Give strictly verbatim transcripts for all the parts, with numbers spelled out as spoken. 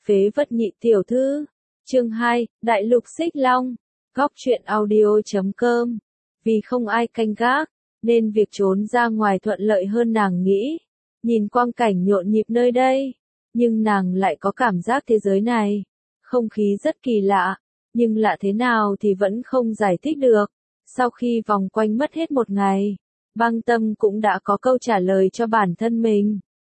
Phế vật nhị tiểu thư. Chương hai, Đại lục Xích Long. Góc truyện audio chấm com. Vì không ai canh gác, nên việc trốn ra ngoài thuận lợi hơn nàng nghĩ. Nhìn quang cảnh nhộn nhịp nơi đây, nhưng nàng lại có cảm giác thế giới này, không khí rất kỳ lạ, nhưng lạ thế nào thì vẫn không giải thích được. Sau khi vòng quanh mất hết một ngày, Băng Tâm cũng đã có câu trả lời cho bản thân mình.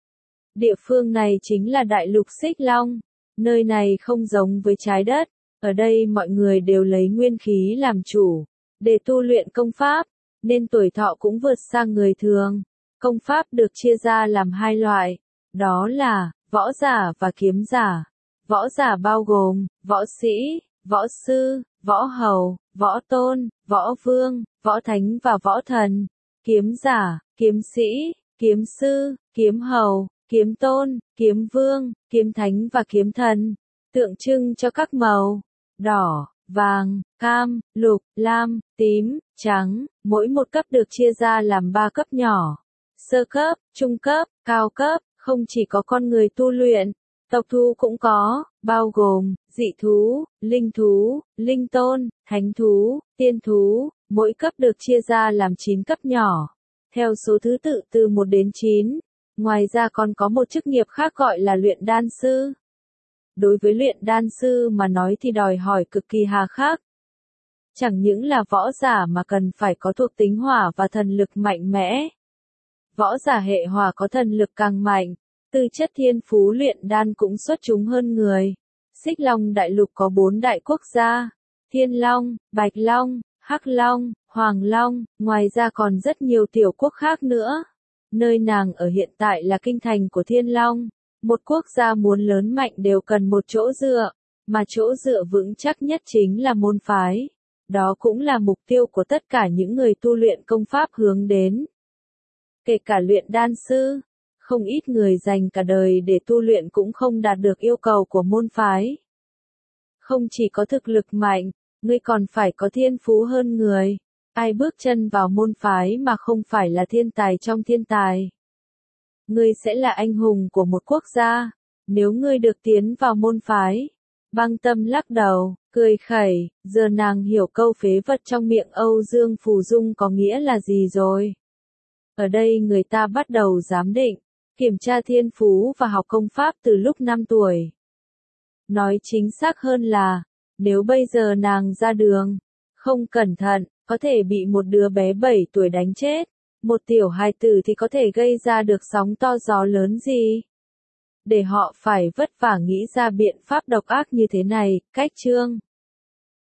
Địa phương này chính là Đại lục Xích Long. Nơi này không giống với trái đất, ở đây mọi người đều lấy nguyên khí làm chủ, để tu luyện công pháp, nên tuổi thọ cũng vượt sang người thường. Công pháp được chia ra làm hai loại, đó là võ giả và kiếm giả. Võ giả bao gồm võ sĩ, võ sư, võ hầu, võ tôn, võ vương, võ thánh và võ thần. Kiếm giả, kiếm sĩ, kiếm sư, kiếm hầu, kiếm tôn, kiếm vương, kiếm thánh và kiếm thần, tượng trưng cho các màu đỏ, vàng, cam, lục, lam, tím, trắng. Mỗi một cấp được chia ra làm ba cấp nhỏ: sơ cấp, trung cấp, cao cấp. Không chỉ có con người tu luyện, tộc thú cũng có, bao gồm dị thú, linh thú, linh tôn, thánh thú, tiên thú. Mỗi cấp được chia ra làm chín cấp nhỏ, theo số thứ tự từ một đến chín. Ngoài ra còn có một chức nghiệp khác gọi là luyện đan sư. Đối với luyện đan sư mà nói thì đòi hỏi cực kỳ hà khắc. Chẳng những là võ giả mà cần phải có thuộc tính hỏa và thần lực mạnh mẽ. Võ giả hệ hỏa có thần lực càng mạnh, tư chất thiên phú luyện đan cũng xuất chúng hơn người. Xích Long đại lục có bốn đại quốc gia: Thiên Long, Bạch Long, Hắc Long, Hoàng Long, ngoài ra còn rất nhiều tiểu quốc khác nữa. Nơi nàng ở hiện tại là kinh thành của Thiên Long. Một quốc gia muốn lớn mạnh đều cần một chỗ dựa, mà chỗ dựa vững chắc nhất chính là môn phái. Đó cũng là mục tiêu của tất cả những người tu luyện công pháp hướng đến. Kể cả luyện đan sư, không ít người dành cả đời để tu luyện cũng không đạt được yêu cầu của môn phái. Không chỉ có thực lực mạnh, ngươi còn phải có thiên phú hơn người. Ai bước chân vào môn phái mà không phải là thiên tài trong thiên tài? Ngươi sẽ là anh hùng của một quốc gia, nếu ngươi được tiến vào môn phái. Băng Tâm lắc đầu, cười khẩy, giờ nàng hiểu câu phế vật trong miệng Âu Dương Phù Dung có nghĩa là gì rồi. Ở đây người ta bắt đầu giám định, kiểm tra thiên phú và học công pháp từ lúc năm tuổi. Nói chính xác hơn là, nếu bây giờ nàng ra đường, không cẩn thận, có thể bị một đứa bé bảy tuổi đánh chết. Một tiểu hài tử thì có thể gây ra được sóng to gió lớn gì? Để họ phải vất vả nghĩ ra biện pháp độc ác như thế này. Cách chương